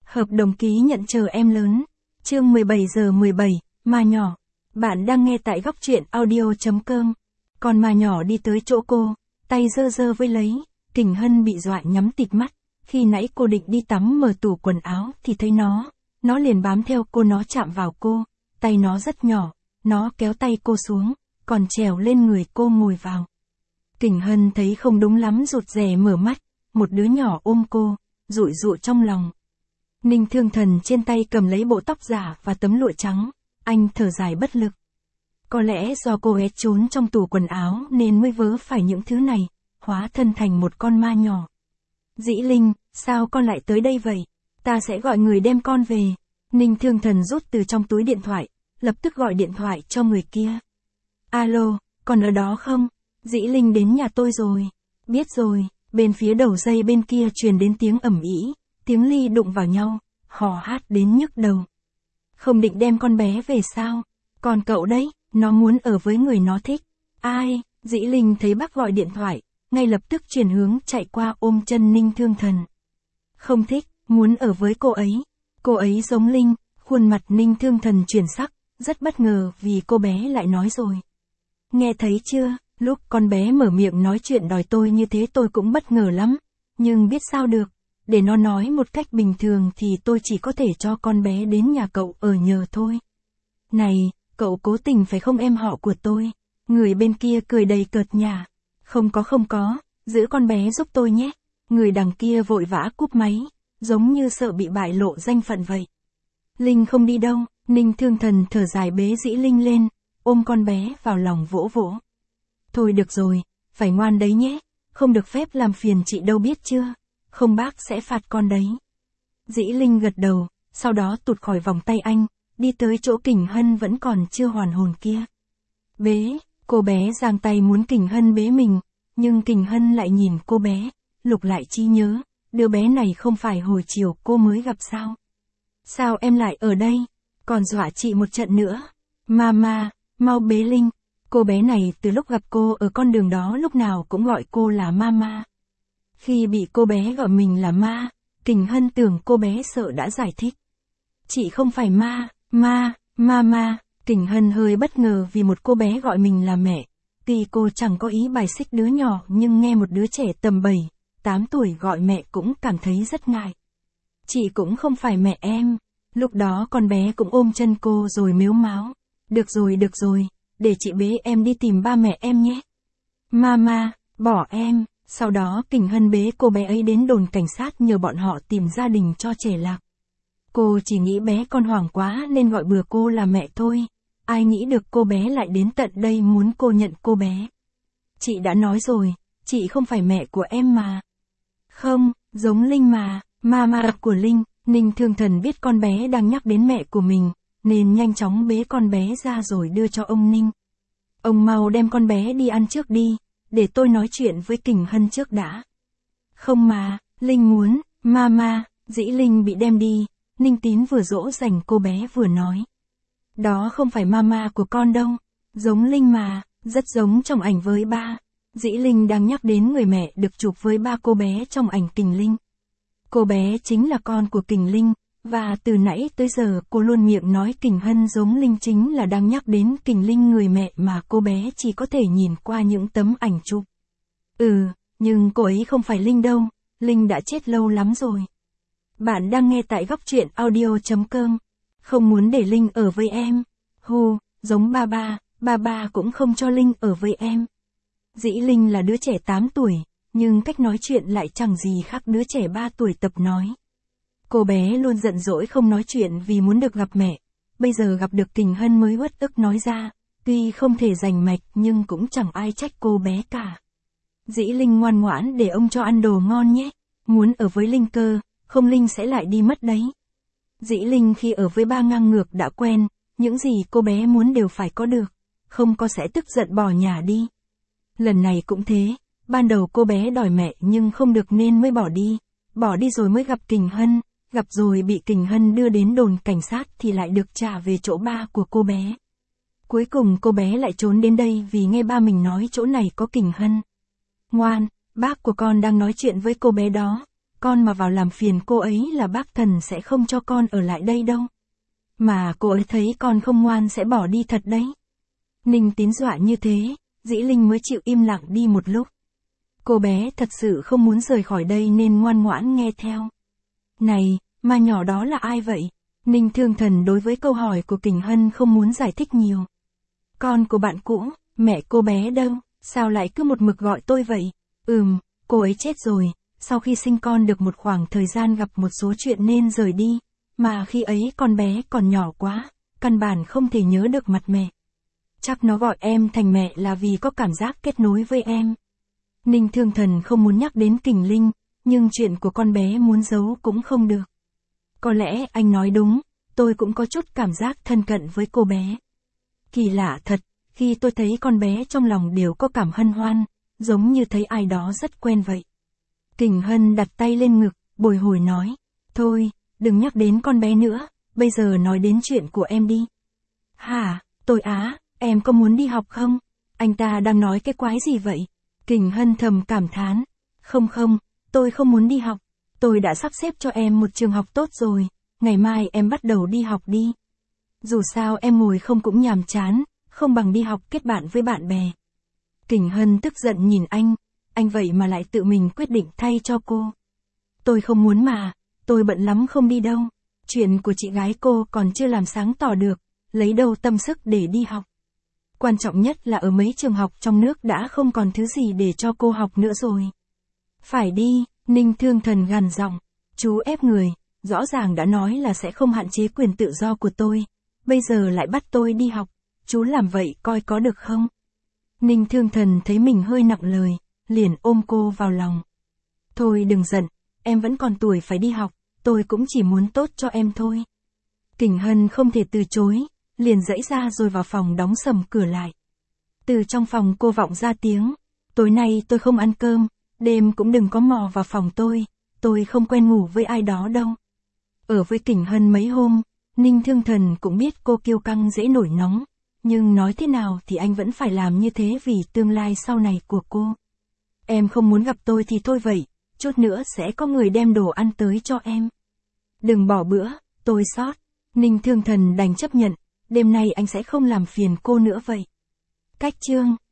Hợp đồng ký nhận chờ em lớn. Chương 17 giờ 17, ma nhỏ. Bạn đang nghe tại góc truyện audio.com. Còn ma nhỏ đi tới chỗ cô, tay dơ dơ với lấy. Kình Hân bị dọa nhắm tịt mắt. Khi nãy cô định đi tắm mở tủ quần áo thì thấy nó liền bám theo cô, nó chạm vào cô. Tay nó rất nhỏ, nó kéo tay cô xuống, còn trèo lên người cô ngồi vào. Kình Hân thấy không đúng lắm, rụt rè mở mắt. Một đứa nhỏ ôm cô, dụi dụi trong lòng. Ninh Thương Thần trên tay cầm lấy bộ tóc giả và tấm lụa trắng, anh thở dài bất lực. Có lẽ do cô ấy trốn trong tủ quần áo nên mới vớ phải những thứ này, hóa thân thành một con ma nhỏ. Dĩ Linh, sao con lại tới đây vậy? Ta sẽ gọi người đem con về. Ninh Thương Thần rút từ trong túi điện thoại, lập tức gọi điện thoại cho người kia. Alo, còn ở đó không? Dĩ Linh đến nhà tôi rồi. Biết rồi. Bên phía đầu dây bên kia truyền đến tiếng ầm ĩ, tiếng ly đụng vào nhau, hò hát đến nhức đầu. Không định đem con bé về sao? Còn cậu đấy, nó muốn ở với người nó thích. Ai? Dĩ Linh thấy bác gọi điện thoại, ngay lập tức chuyển hướng chạy qua ôm chân Ninh Thương Thần. Không thích, muốn ở với cô ấy. Cô ấy giống Linh. Khuôn mặt Ninh Thương Thần chuyển sắc, rất bất ngờ vì cô bé lại nói rồi. Nghe thấy chưa? Lúc con bé mở miệng nói chuyện đòi tôi như thế tôi cũng bất ngờ lắm, nhưng biết sao được, để nó nói một cách bình thường thì tôi chỉ có thể cho con bé đến nhà cậu ở nhờ thôi. Này, cậu cố tình phải không em họ của tôi? Người bên kia cười đầy cợt nhả. Không có, giữ con bé giúp tôi nhé. Người đằng kia vội vã cúp máy, giống như sợ bị bại lộ danh phận vậy. Linh không đi đâu. Ninh Thương Thần thở dài bế Dĩ Linh lên, ôm con bé vào lòng vỗ vỗ. Thôi được rồi, phải ngoan đấy nhé, không được phép làm phiền chị đâu biết chưa, không bác sẽ phạt con đấy. Dĩ Linh gật đầu, sau đó tụt khỏi vòng tay anh, đi tới chỗ Kình Hân vẫn còn chưa hoàn hồn kia. Bế, cô bé giang tay muốn Kình Hân bế mình, nhưng Kình Hân lại nhìn cô bé, lục lại trí nhớ, đứa bé này không phải hồi chiều cô mới gặp sao? Sao em lại ở đây? Còn dọa chị một trận nữa. Mama, mau bế Linh. Cô bé này từ lúc gặp cô ở con đường đó lúc nào cũng gọi cô là Mama. Khi bị cô bé gọi mình là ma, Kình Hân tưởng cô bé sợ đã giải thích. Chị không phải Mama. Kình Hân hơi bất ngờ vì một cô bé gọi mình là mẹ. Tuy cô chẳng có ý bài xích đứa nhỏ nhưng nghe một đứa trẻ tầm 7, 8 tuổi gọi mẹ cũng cảm thấy rất ngại. Chị cũng không phải mẹ em. Lúc đó con bé cũng ôm chân cô rồi mếu máo. Được rồi, để chị bế em đi tìm ba mẹ em nhé. Mama, bỏ em. Sau đó Kình Hân bế cô bé ấy đến đồn cảnh sát nhờ bọn họ tìm gia đình cho trẻ lạc. Cô chỉ nghĩ bé con hoảng quá nên gọi bừa cô là mẹ thôi. Ai nghĩ được cô bé lại đến tận đây muốn cô nhận cô bé. Chị đã nói rồi, chị không phải mẹ của em mà. Không, giống Linh mà, Mama của Linh. Ninh Thương Thần biết con bé đang nhắc đến mẹ của mình, nên nhanh chóng bế con bé ra rồi đưa cho ông Ninh. Ông mau đem con bé đi ăn trước đi, để tôi nói chuyện với Kình Hân trước đã. Không mà, Linh muốn, Mama. Dĩ Linh bị đem đi, Ninh Tín vừa dỗ dành cô bé vừa nói. Đó không phải Mama của con đâu, giống Linh mà, rất giống trong ảnh với ba. Dĩ Linh đang nhắc đến người mẹ được chụp với ba cô bé trong ảnh Kình Linh. Cô bé chính là con của Kình Linh, và từ nãy tới giờ cô luôn miệng nói Kình Hân giống Linh chính là đang nhắc đến Kình Linh người mẹ mà cô bé chỉ có thể nhìn qua những tấm ảnh chụp. Nhưng cô ấy không phải Linh đâu, Linh đã chết lâu lắm rồi. Bạn đang nghe tại góc truyện audio.com. Không muốn để Linh ở với em. Giống ba cũng không cho Linh ở với em. Dĩ Linh là đứa trẻ 8 tuổi. Nhưng cách nói chuyện lại chẳng gì khác đứa trẻ 3 tuổi tập nói. Cô bé luôn giận dỗi không nói chuyện vì muốn được gặp mẹ. Bây giờ gặp được Kình Hân mới uất ức nói ra. Tuy không thể rành mạch nhưng cũng chẳng ai trách cô bé cả. Dĩ Linh ngoan ngoãn để ông cho ăn đồ ngon nhé. Muốn ở với Linh cơ, không Linh sẽ lại đi mất đấy. Dĩ Linh khi ở với ba ngang ngược đã quen, những gì cô bé muốn đều phải có được. Không có sẽ tức giận bỏ nhà đi. Lần này cũng thế. Ban đầu cô bé đòi mẹ nhưng không được nên mới bỏ đi rồi mới gặp Kình Hân, gặp rồi bị Kình Hân đưa đến đồn cảnh sát thì lại được trả về chỗ ba của cô bé. Cuối cùng cô bé lại trốn đến đây vì nghe ba mình nói chỗ này có Kình Hân. Ngoan, bác của con đang nói chuyện với cô bé đó. con mà vào làm phiền cô ấy là bác Thần sẽ không cho con ở lại đây đâu. Mà cô ấy thấy con không ngoan sẽ bỏ đi thật đấy. Ninh Tín dọa như thế, Dĩ Linh mới chịu im lặng đi một lúc. Cô bé thật sự không muốn rời khỏi đây nên ngoan ngoãn nghe theo. Này, ma nhỏ đó là ai vậy? Ninh Thương Thần đối với câu hỏi của Kình Hân không muốn giải thích nhiều. Con của bạn cũ, mẹ cô bé đâu, sao lại cứ một mực gọi tôi vậy? Cô ấy chết rồi, sau khi sinh con được một khoảng thời gian gặp một số chuyện nên rời đi, mà khi ấy con bé còn nhỏ quá, căn bản không thể nhớ được mặt mẹ. Chắc nó gọi em thành mẹ là vì có cảm giác kết nối với em. Ninh Thương Thần không muốn nhắc đến Kình Linh, nhưng chuyện của con bé muốn giấu cũng không được. Có lẽ anh nói đúng, tôi cũng có chút cảm giác thân cận với cô bé. Kỳ lạ thật, khi tôi thấy con bé trong lòng đều có cảm hân hoan, giống như thấy ai đó rất quen vậy. Kình Hân đặt tay lên ngực, bồi hồi nói, thôi, đừng nhắc đến con bé nữa, bây giờ nói đến chuyện của em đi. Hả, tôi á, em có muốn đi học không? Anh ta đang nói cái quái gì vậy? Kình Hân thầm cảm thán. Không, tôi không muốn đi học. Tôi đã sắp xếp cho em một trường học tốt rồi. Ngày mai em bắt đầu đi học đi. Dù sao em ngồi không cũng nhàm chán, không bằng đi học kết bạn với bạn bè. Kình Hân tức giận nhìn anh vậy mà lại tự mình quyết định thay cho cô. Tôi không muốn mà, tôi bận lắm không đi đâu. Chuyện của chị gái cô còn chưa làm sáng tỏ được, lấy đâu tâm sức để đi học. Quan trọng nhất là ở mấy trường học trong nước đã không còn thứ gì để cho cô học nữa rồi. Phải đi, Ninh Thương Thần gằn giọng, chú ép người, rõ ràng đã nói là sẽ không hạn chế quyền tự do của tôi, bây giờ lại bắt tôi đi học, chú làm vậy coi có được không? Ninh Thương Thần thấy mình hơi nặng lời, liền ôm cô vào lòng. Thôi đừng giận, em vẫn còn tuổi phải đi học, tôi cũng chỉ muốn tốt cho em thôi. Kình Hân không thể từ chối, liền giãy ra rồi vào phòng đóng sầm cửa lại. Từ trong phòng cô vọng ra tiếng, tối nay tôi không ăn cơm, đêm cũng đừng có mò vào phòng tôi không quen ngủ với ai đó đâu. Ở với Kình Hân mấy hôm, Ninh Thương Thần cũng biết cô kiêu căng dễ nổi nóng, nhưng nói thế nào thì anh vẫn phải làm như thế vì tương lai sau này của cô. Em không muốn gặp tôi thì thôi vậy, chút nữa sẽ có người đem đồ ăn tới cho em. Đừng bỏ bữa, tôi sót. Ninh Thương Thần đành chấp nhận, đêm nay anh sẽ không làm phiền cô nữa vậy. Cách chương